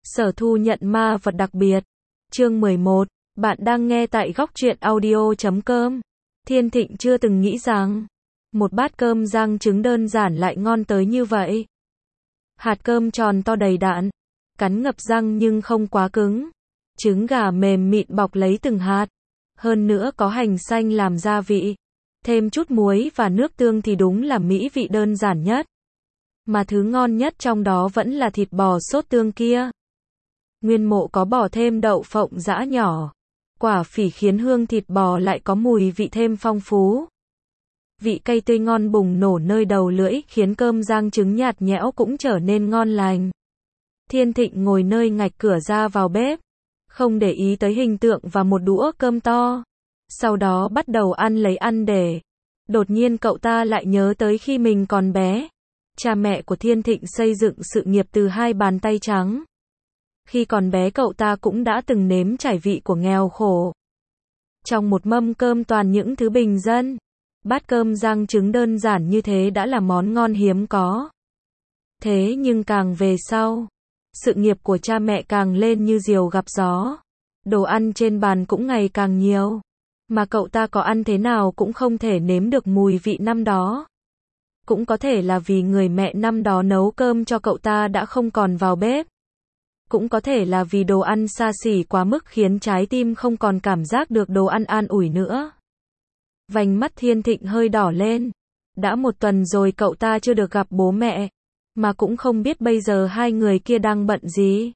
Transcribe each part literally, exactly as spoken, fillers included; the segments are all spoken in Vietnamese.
Sở Thu nhận ma vật đặc biệt. Chương mười một. Bạn đang nghe tại góc truyện audio chấm com. Thiên Thịnh chưa từng nghĩ rằng một bát cơm rang trứng đơn giản lại ngon tới như vậy. Hạt cơm tròn to đầy đặn, cắn ngập răng nhưng không quá cứng. Trứng gà mềm mịn bọc lấy từng hạt. Hơn nữa có hành xanh làm gia vị. Thêm chút muối và nước tương thì đúng là mỹ vị đơn giản nhất. Mà thứ ngon nhất trong đó vẫn là thịt bò sốt tương kia. Nguyên Mộ có bỏ thêm đậu phộng giã nhỏ. Quả phỉ khiến hương thịt bò lại có mùi vị thêm phong phú. Vị cay tươi ngon bùng nổ nơi đầu lưỡi khiến cơm rang trứng nhạt nhẽo cũng trở nên ngon lành. Thiên Thịnh ngồi nơi ngạch cửa ra vào bếp, không để ý tới hình tượng và một đũa cơm to. Sau đó bắt đầu ăn lấy ăn để. Đột nhiên cậu ta lại nhớ tới khi mình còn bé. Cha mẹ của Thiên Thịnh xây dựng sự nghiệp từ hai bàn tay trắng. Khi còn bé cậu ta cũng đã từng nếm trải vị của nghèo khổ. Trong một mâm cơm toàn những thứ bình dân, bát cơm rang trứng đơn giản như thế đã là món ngon hiếm có. Thế nhưng càng về sau, sự nghiệp của cha mẹ càng lên như diều gặp gió. Đồ ăn trên bàn cũng ngày càng nhiều, mà cậu ta có ăn thế nào cũng không thể nếm được mùi vị năm đó. Cũng có thể là vì người mẹ năm đó nấu cơm cho cậu ta đã không còn vào bếp. Cũng có thể là vì đồ ăn xa xỉ quá mức khiến trái tim không còn cảm giác được đồ ăn an ủi nữa. Vành mắt Thiên Thịnh hơi đỏ lên. Đã một tuần rồi cậu ta chưa được gặp bố mẹ, mà cũng không biết bây giờ hai người kia đang bận gì.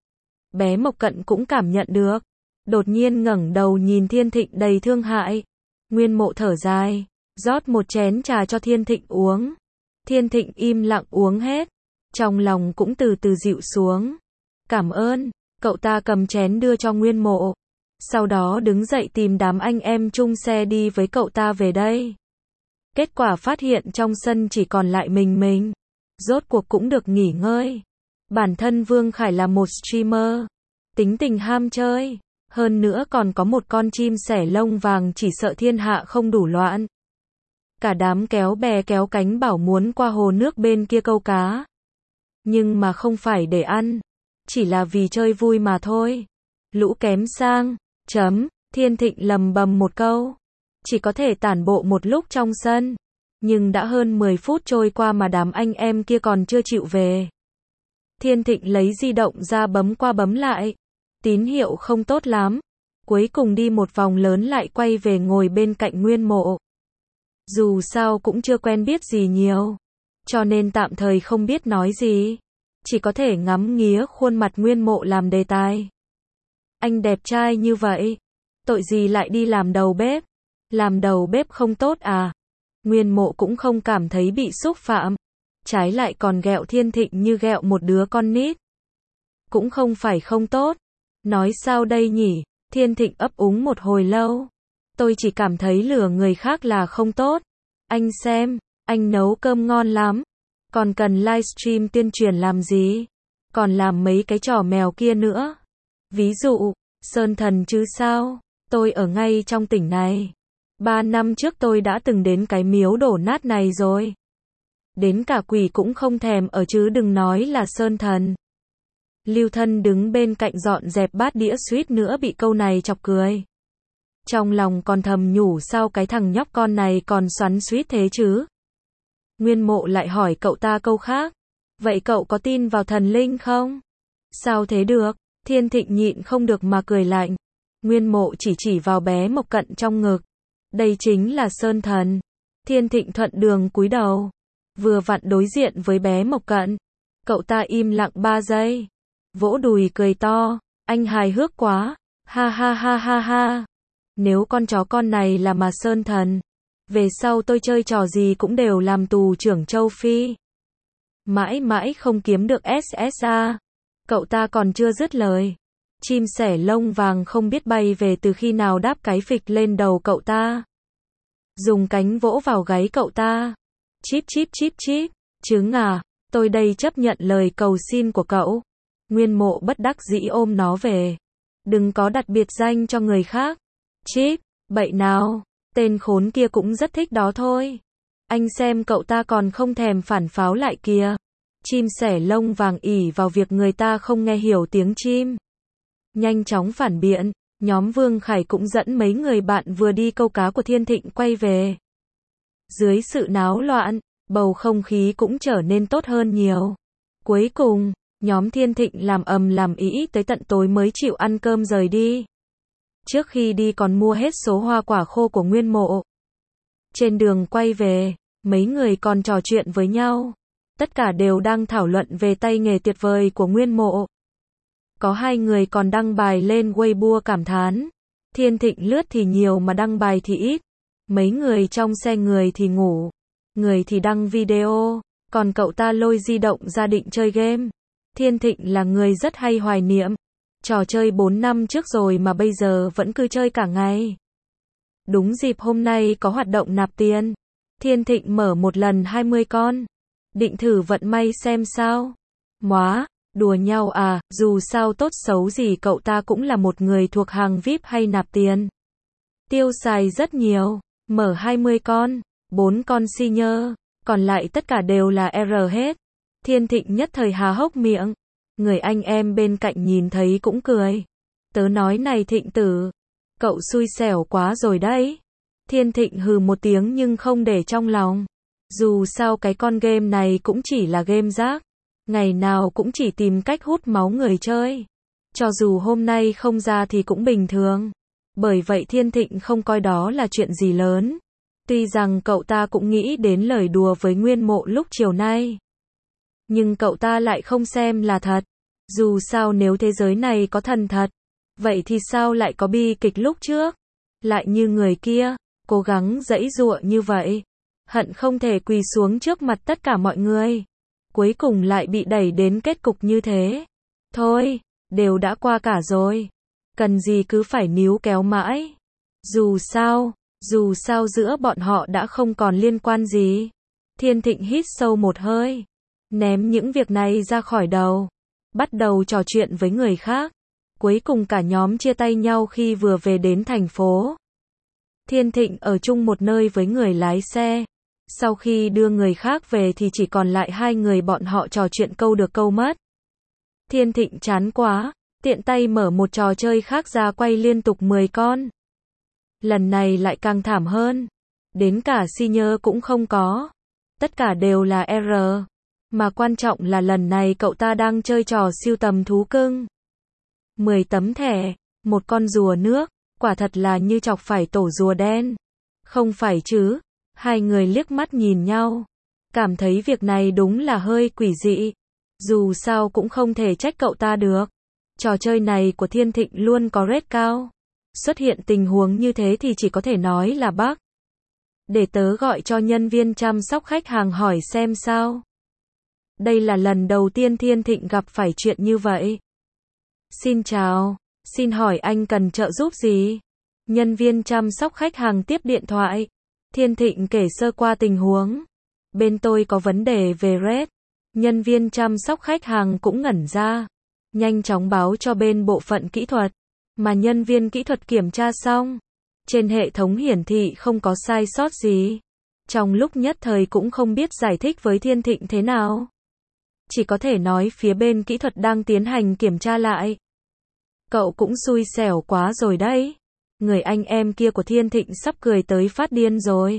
Bé Mộc Cận cũng cảm nhận được. Đột nhiên ngẩng đầu nhìn Thiên Thịnh đầy thương hại. Nguyên Mộ thở dài, rót một chén trà cho Thiên Thịnh uống. Thiên Thịnh im lặng uống hết. Trong lòng cũng từ từ dịu xuống. Cảm ơn, cậu ta cầm chén đưa cho Nguyên Mộ. Sau đó đứng dậy tìm đám anh em chung xe đi với cậu ta về đây. Kết quả phát hiện trong sân chỉ còn lại mình mình. Rốt cuộc cũng được nghỉ ngơi. Bản thân Vương Khải là một streamer. Tính tình ham chơi. Hơn nữa còn có một con chim sẻ lông vàng chỉ sợ thiên hạ không đủ loạn. Cả đám kéo bè kéo cánh bảo muốn qua hồ nước bên kia câu cá. Nhưng mà không phải để ăn. Chỉ là vì chơi vui mà thôi. Lũ kém sang. Chấm. Thiên Thịnh lầm bầm một câu. Chỉ có thể tản bộ một lúc trong sân. Nhưng đã hơn mười phút trôi qua mà đám anh em kia còn chưa chịu về. Thiên Thịnh lấy di động ra bấm qua bấm lại. Tín hiệu không tốt lắm. Cuối cùng đi một vòng lớn lại quay về ngồi bên cạnh Nguyên Mộ. Dù sao cũng chưa quen biết gì nhiều. Cho nên tạm thời không biết nói gì. Chỉ có thể ngắm nghía khuôn mặt Nguyên Mộ làm đề tài. Anh đẹp trai như vậy. Tội gì lại đi làm đầu bếp? Làm đầu bếp không tốt à? Nguyên Mộ cũng không cảm thấy bị xúc phạm. Trái lại còn ghẹo Thiên Thịnh như ghẹo một đứa con nít. Cũng không phải không tốt. Nói sao đây nhỉ? Thiên Thịnh ấp úng một hồi lâu. Tôi chỉ cảm thấy lừa người khác là không tốt. Anh xem, anh nấu cơm ngon lắm. Còn cần livestream tuyên truyền làm gì? Còn làm mấy cái trò mèo kia nữa. Ví dụ, Sơn Thần chứ sao? Tôi ở ngay trong tỉnh này. Ba năm trước tôi đã từng đến cái miếu đổ nát này rồi. Đến cả quỷ cũng không thèm ở chứ đừng nói là Sơn Thần. Lưu Thân đứng bên cạnh dọn dẹp bát đĩa suýt nữa bị câu này chọc cười. Trong lòng còn thầm nhủ sao cái thằng nhóc con này còn xoắn xuýt thế chứ? Nguyên Mộ lại hỏi cậu ta câu khác. Vậy cậu có tin vào thần linh không? Sao thế được? Thiên Thịnh nhịn không được mà cười lạnh. Nguyên Mộ chỉ chỉ vào bé Mộc Cận trong ngực. Đây chính là Sơn Thần. Thiên Thịnh thuận đường cúi đầu. Vừa vặn đối diện với bé Mộc Cận. Cậu ta im lặng ba giây. Vỗ đùi cười to. Anh hài hước quá. Ha ha ha ha ha. Nếu con chó con này là mà Sơn Thần. Về sau tôi chơi trò gì cũng đều làm tù trưởng châu Phi. Mãi mãi không kiếm được ét ét a. Cậu ta còn chưa dứt lời. Chim sẻ lông vàng không biết bay về từ khi nào đáp cái phịch lên đầu cậu ta. Dùng cánh vỗ vào gáy cậu ta. Chíp chíp chíp chíp. Trứng à, tôi đây chấp nhận lời cầu xin của cậu. Nguyên Mộ bất đắc dĩ ôm nó về. Đừng có đặt biệt danh cho người khác. Chíp, bậy nào. Tên khốn kia cũng rất thích đó thôi. Anh xem cậu ta còn không thèm phản pháo lại kìa. Chim sẻ lông vàng ỷ vào việc người ta không nghe hiểu tiếng chim. Nhanh chóng phản biện, nhóm Vương Khải cũng dẫn mấy người bạn vừa đi câu cá của Thiên Thịnh quay về. Dưới sự náo loạn, bầu không khí cũng trở nên tốt hơn nhiều. Cuối cùng, nhóm Thiên Thịnh làm ầm làm ĩ tới tận tối mới chịu ăn cơm rời đi. Trước khi đi còn mua hết số hoa quả khô của Nguyên Mộ. Trên đường quay về, mấy người còn trò chuyện với nhau. Tất cả đều đang thảo luận về tay nghề tuyệt vời của Nguyên Mộ. Có hai người còn đăng bài lên Weibo cảm thán. Thiên Thịnh lướt thì nhiều mà đăng bài thì ít. Mấy người trong xe người thì ngủ, người thì đăng video, còn cậu ta lôi di động ra định chơi game. Thiên Thịnh là người rất hay hoài niệm. Trò chơi bốn năm trước rồi mà bây giờ vẫn cứ chơi cả ngày. Đúng dịp hôm nay có hoạt động nạp tiền. Thiên Thịnh mở một lần hai mươi con. Định thử vận may xem sao. Móa, đùa nhau à, dù sao tốt xấu gì cậu ta cũng là một người thuộc hàng vi ai pi hay nạp tiền. Tiêu xài rất nhiều, mở hai mươi con, bốn con senior, còn lại tất cả đều là R hết. Thiên Thịnh nhất thời há hốc miệng. Người anh em bên cạnh nhìn thấy cũng cười. Tớ nói này Thịnh tử, cậu xui xẻo quá rồi đấy. Thiên Thịnh hừ một tiếng nhưng không để trong lòng. Dù sao cái con game này cũng chỉ là game rác. Ngày nào cũng chỉ tìm cách hút máu người chơi. Cho dù hôm nay không ra thì cũng bình thường. Bởi vậy Thiên Thịnh không coi đó là chuyện gì lớn. Tuy rằng cậu ta cũng nghĩ đến lời đùa với Nguyên Mộ lúc chiều nay. Nhưng cậu ta lại không xem là thật. Dù sao nếu thế giới này có thần thật, vậy thì sao lại có bi kịch lúc trước? Lại như người kia, cố gắng giãy giụa như vậy. Hận không thể quỳ xuống trước mặt tất cả mọi người. Cuối cùng lại bị đẩy đến kết cục như thế. Thôi, đều đã qua cả rồi. Cần gì cứ phải níu kéo mãi. Dù sao, dù sao giữa bọn họ đã không còn liên quan gì. Thiên Thịnh hít sâu một hơi. Ném những việc này ra khỏi đầu. Bắt đầu trò chuyện với người khác. Cuối cùng cả nhóm chia tay nhau khi vừa về đến thành phố. Thiên Thịnh ở chung một nơi với người lái xe. Sau khi đưa người khác về thì chỉ còn lại hai người bọn họ trò chuyện câu được câu mất. Thiên Thịnh chán quá, tiện tay mở một trò chơi khác ra quay liên tục mười con. Lần này lại càng thảm hơn. Đến cả senior cũng không có. Tất cả đều là R. Mà quan trọng là lần này cậu ta đang chơi trò sưu tầm thú cưng. mười tấm thẻ, một con rùa nước, quả thật là như chọc phải tổ rùa đen. Không phải chứ? Hai người liếc mắt nhìn nhau. Cảm thấy việc này đúng là hơi quỷ dị. Dù sao cũng không thể trách cậu ta được. Trò chơi này của Thiên Thịnh luôn có rate cao. Xuất hiện tình huống như thế thì chỉ có thể nói là bug. Để tớ gọi cho nhân viên chăm sóc khách hàng hỏi xem sao. Đây là lần đầu tiên Thiên Thịnh gặp phải chuyện như vậy. Xin chào, xin hỏi anh cần trợ giúp gì? Nhân viên chăm sóc khách hàng tiếp điện thoại. Thiên Thịnh kể sơ qua tình huống. Bên tôi có vấn đề về rate. Nhân viên chăm sóc khách hàng cũng ngẩn ra. Nhanh chóng báo cho bên bộ phận kỹ thuật. Mà nhân viên kỹ thuật kiểm tra xong. Trên hệ thống hiển thị không có sai sót gì. Trong lúc nhất thời cũng không biết giải thích với Thiên Thịnh thế nào. Chỉ có thể nói phía bên kỹ thuật đang tiến hành kiểm tra lại. Cậu cũng xui xẻo quá rồi đấy. Người anh em kia của Thiên Thịnh sắp cười tới phát điên rồi.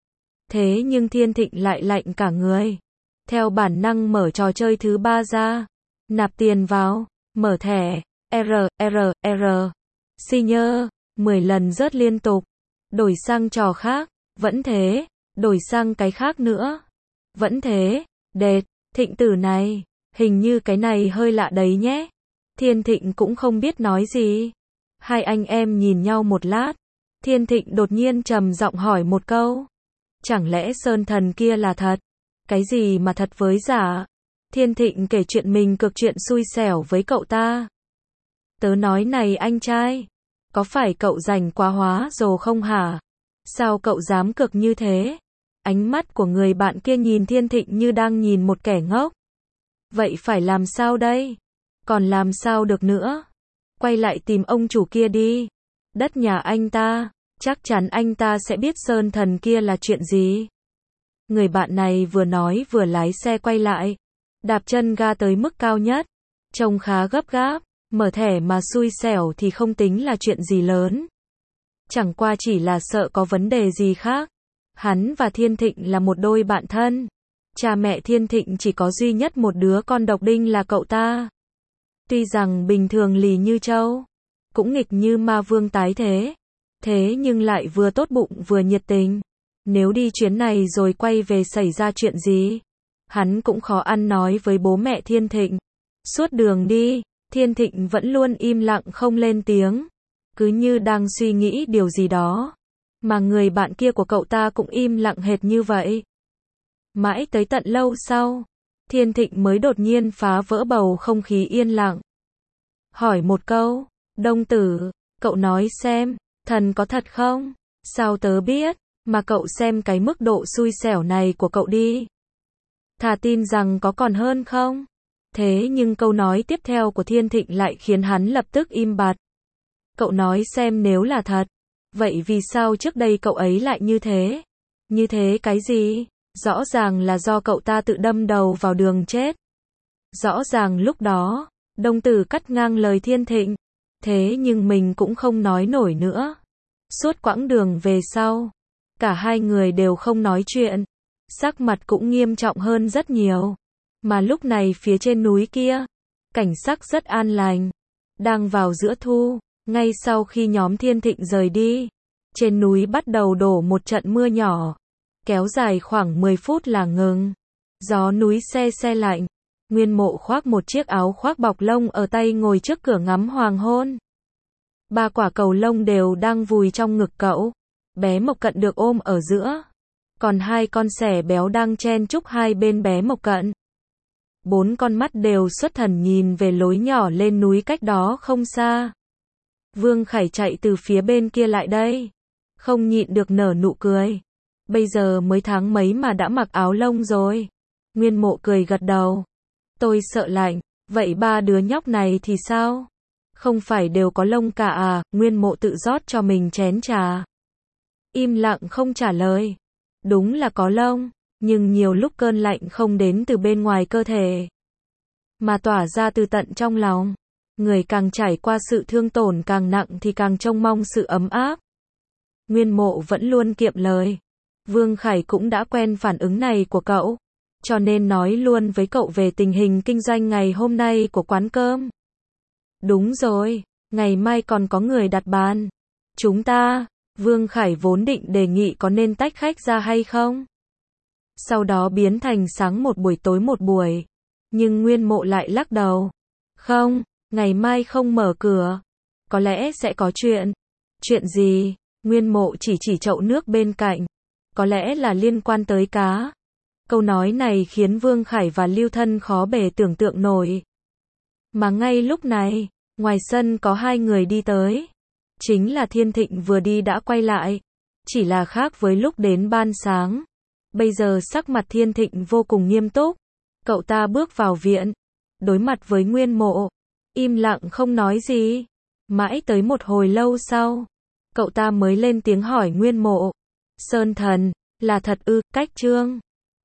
Thế nhưng Thiên Thịnh lại lạnh cả người. Theo bản năng mở trò chơi thứ ba ra. Nạp tiền vào, mở thẻ, R, R, R. Senior, mười lần rớt liên tục. Đổi sang trò khác, vẫn thế. Đổi sang cái khác nữa. Vẫn thế, đệt, Thịnh tử này, hình như cái này hơi lạ đấy nhé. Thiên Thịnh cũng không biết nói gì. Hai anh em nhìn nhau một lát. Thiên Thịnh đột nhiên trầm giọng hỏi một câu. Chẳng lẽ Sơn Thần kia là thật? Cái gì mà thật với giả? Thiên Thịnh kể chuyện mình cực chuyện xui xẻo với cậu ta. Tớ nói này anh trai, có phải cậu rảnh quá hóa rồi không hả? Sao cậu dám cực như thế? Ánh mắt của người bạn kia nhìn Thiên Thịnh như đang nhìn một kẻ ngốc. Vậy phải làm sao đây? Còn làm sao được nữa? Quay lại tìm ông chủ kia đi. Đất nhà anh ta, chắc chắn anh ta sẽ biết Sơn Thần kia là chuyện gì. Người bạn này vừa nói vừa lái xe quay lại. đạp chân ga tới mức cao nhất, trông khá gấp gáp, mở thẻ mà xui xẻo thì không tính là chuyện gì lớn. Chẳng qua chỉ là sợ có vấn đề gì khác. Hắn và Thiên Thịnh là một đôi bạn thân. Cha mẹ Thiên Thịnh chỉ có duy nhất một đứa con độc đinh là cậu ta. Tuy rằng bình thường lì như trâu, cũng nghịch như ma vương tái thế, thế nhưng lại vừa tốt bụng vừa nhiệt tình. Nếu đi chuyến này rồi quay về xảy ra chuyện gì, hắn cũng khó ăn nói với bố mẹ Thiên Thịnh. Suốt đường đi, Thiên Thịnh vẫn luôn im lặng không lên tiếng, cứ như đang suy nghĩ điều gì đó. Mà người bạn kia của cậu ta cũng im lặng hệt như vậy. Mãi tới tận lâu sau, Thiên Thịnh mới đột nhiên phá vỡ bầu không khí yên lặng. Hỏi một câu, Đông Tử, cậu nói xem, thần có thật không? Sao tớ biết, mà cậu xem cái mức độ xui xẻo này của cậu đi. Thà tin rằng có còn hơn không? Thế nhưng câu nói tiếp theo của Thiên Thịnh lại khiến hắn lập tức im bặt. Cậu nói xem nếu là thật, vậy vì sao trước đây cậu ấy lại như thế? Như thế cái gì? Rõ ràng là do cậu ta tự đâm đầu vào đường chết. Rõ ràng lúc đó, Đông Tử cắt ngang lời Thiên Thịnh. Thế nhưng mình cũng không nói nổi nữa. Suốt quãng đường về sau, cả hai người đều không nói chuyện. Sắc mặt cũng nghiêm trọng hơn rất nhiều. Mà lúc này phía trên núi kia, cảnh sắc rất an lành. Đang vào giữa thu, ngay sau khi nhóm Thiên Thịnh rời đi, trên núi bắt đầu đổ một trận mưa nhỏ. Kéo dài khoảng mười phút là ngừng. Gió núi se se lạnh. Nguyên Mộ khoác một chiếc áo khoác bọc lông ở tay ngồi trước cửa ngắm hoàng hôn. Ba quả cầu lông đều đang vùi trong ngực cậu. Bé Mộc Cận được ôm ở giữa. Còn hai con sẻ béo đang chen chúc hai bên bé Mộc Cận. Bốn con mắt đều xuất thần nhìn về lối nhỏ lên núi cách đó không xa. Vương Khải chạy từ phía bên kia lại đây. Không nhịn được nở nụ cười. Bây giờ mới tháng mấy mà đã mặc áo lông rồi. Nguyên Mộ cười gật đầu. Tôi sợ lạnh, vậy ba đứa nhóc này thì sao? Không phải đều có lông cả à? Nguyên Mộ tự rót cho mình chén trà. Im lặng không trả lời. Đúng là có lông, nhưng nhiều lúc cơn lạnh không đến từ bên ngoài cơ thể, mà tỏa ra từ tận trong lòng. Người càng trải qua sự thương tổn càng nặng thì càng trông mong sự ấm áp. Nguyên Mộ vẫn luôn kiệm lời. Vương Khải cũng đã quen phản ứng này của cậu, cho nên nói luôn với cậu về tình hình kinh doanh ngày hôm nay của quán cơm. Đúng rồi, ngày mai còn có người đặt bàn. Chúng ta, Vương Khải vốn định đề nghị có nên tách khách ra hay không. Sau đó biến thành sáng một buổi tối một buổi. Nhưng Nguyên Mộ lại lắc đầu. Không, ngày mai không mở cửa. Có lẽ sẽ có chuyện. Chuyện gì? Nguyên Mộ chỉ chỉ chậu nước bên cạnh. Có lẽ là liên quan tới cá. Câu nói này khiến Vương Khải và Lưu Thân khó bề tưởng tượng nổi. Mà ngay lúc này, ngoài sân có hai người đi tới. Chính là Thiên Thịnh vừa đi đã quay lại. Chỉ là khác với lúc đến ban sáng. Bây giờ sắc mặt Thiên Thịnh vô cùng nghiêm túc. Cậu ta bước vào viện, đối mặt với Nguyên Mộ, im lặng không nói gì. Mãi tới một hồi lâu sau, cậu ta mới lên tiếng hỏi Nguyên Mộ. Sơn thần, là thật ư? Cách Trương